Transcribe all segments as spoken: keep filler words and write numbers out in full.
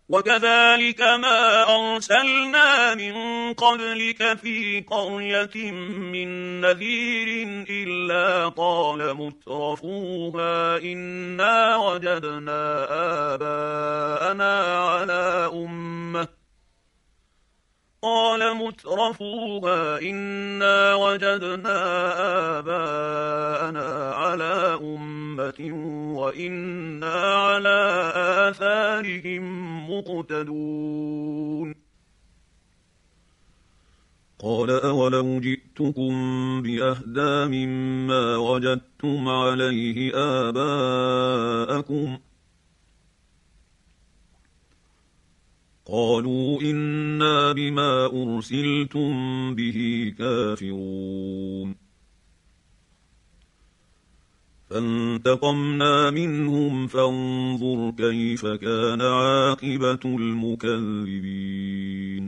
وكذلك ما أرسلنا من قبلك في قرية من نذير إلا قال مترفوها إنا وجدنا آباءنا على أمة قال مترفوها إنا وجدنا آباءنا على أمة وإنا على آثارهم مقتدون قال أولو جئتكم بأهدى مما وجدتم عليه آباءكم قالوا إنا بما أرسلتم به كافرون فانتقمنا منهم فانظر كيف كان عاقبة المكذبين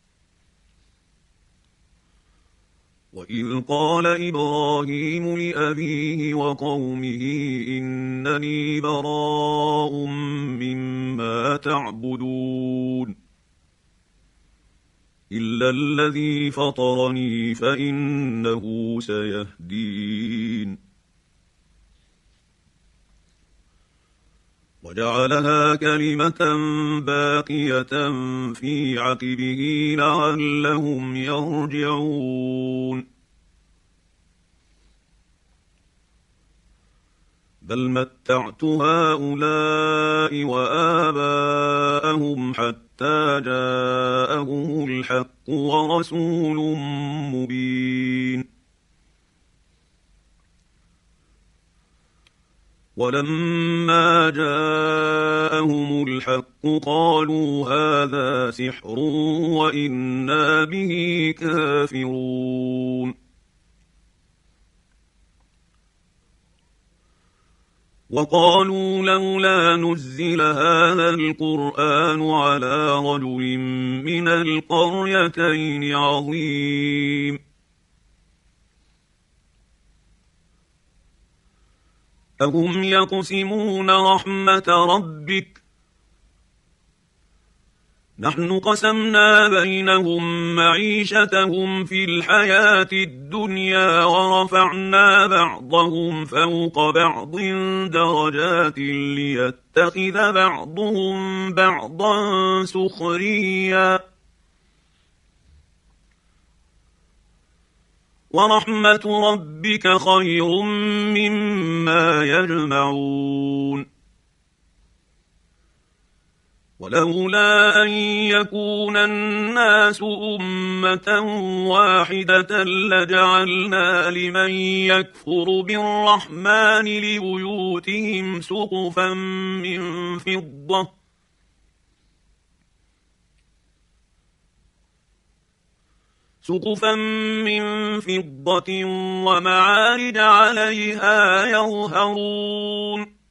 وإذ قال إبراهيم لأبيه وقومه إنني براء مما تعبدون إلا الذي فطرني فإنه سيهدين وجعلها كلمة باقية في عقبه لعلهم يرجعون بل متعت هؤلاء وآباءهم حتى جاءهم الحق ورسول مبين ولما جاءهم الحق قالوا هذا سحر وإنا به كافرون وقالوا لولا نزل هذا القرآن على رجل من القريتين عظيم أهم يقسمون رحمة ربك نحن قسمنا بينهم معيشتهم في الحياة الدنيا ورفعنا بعضهم فوق بعض درجات ليتخذ بعضهم بعضا سخريا ورحمة ربك خير مما يجمعون ولولا أن يكون الناس أمة واحدة لجعلنا لمن يكفر بالرحمن لبيوتهم سقفا من فضة سقفا من فضة ومعارج عليها يظهرون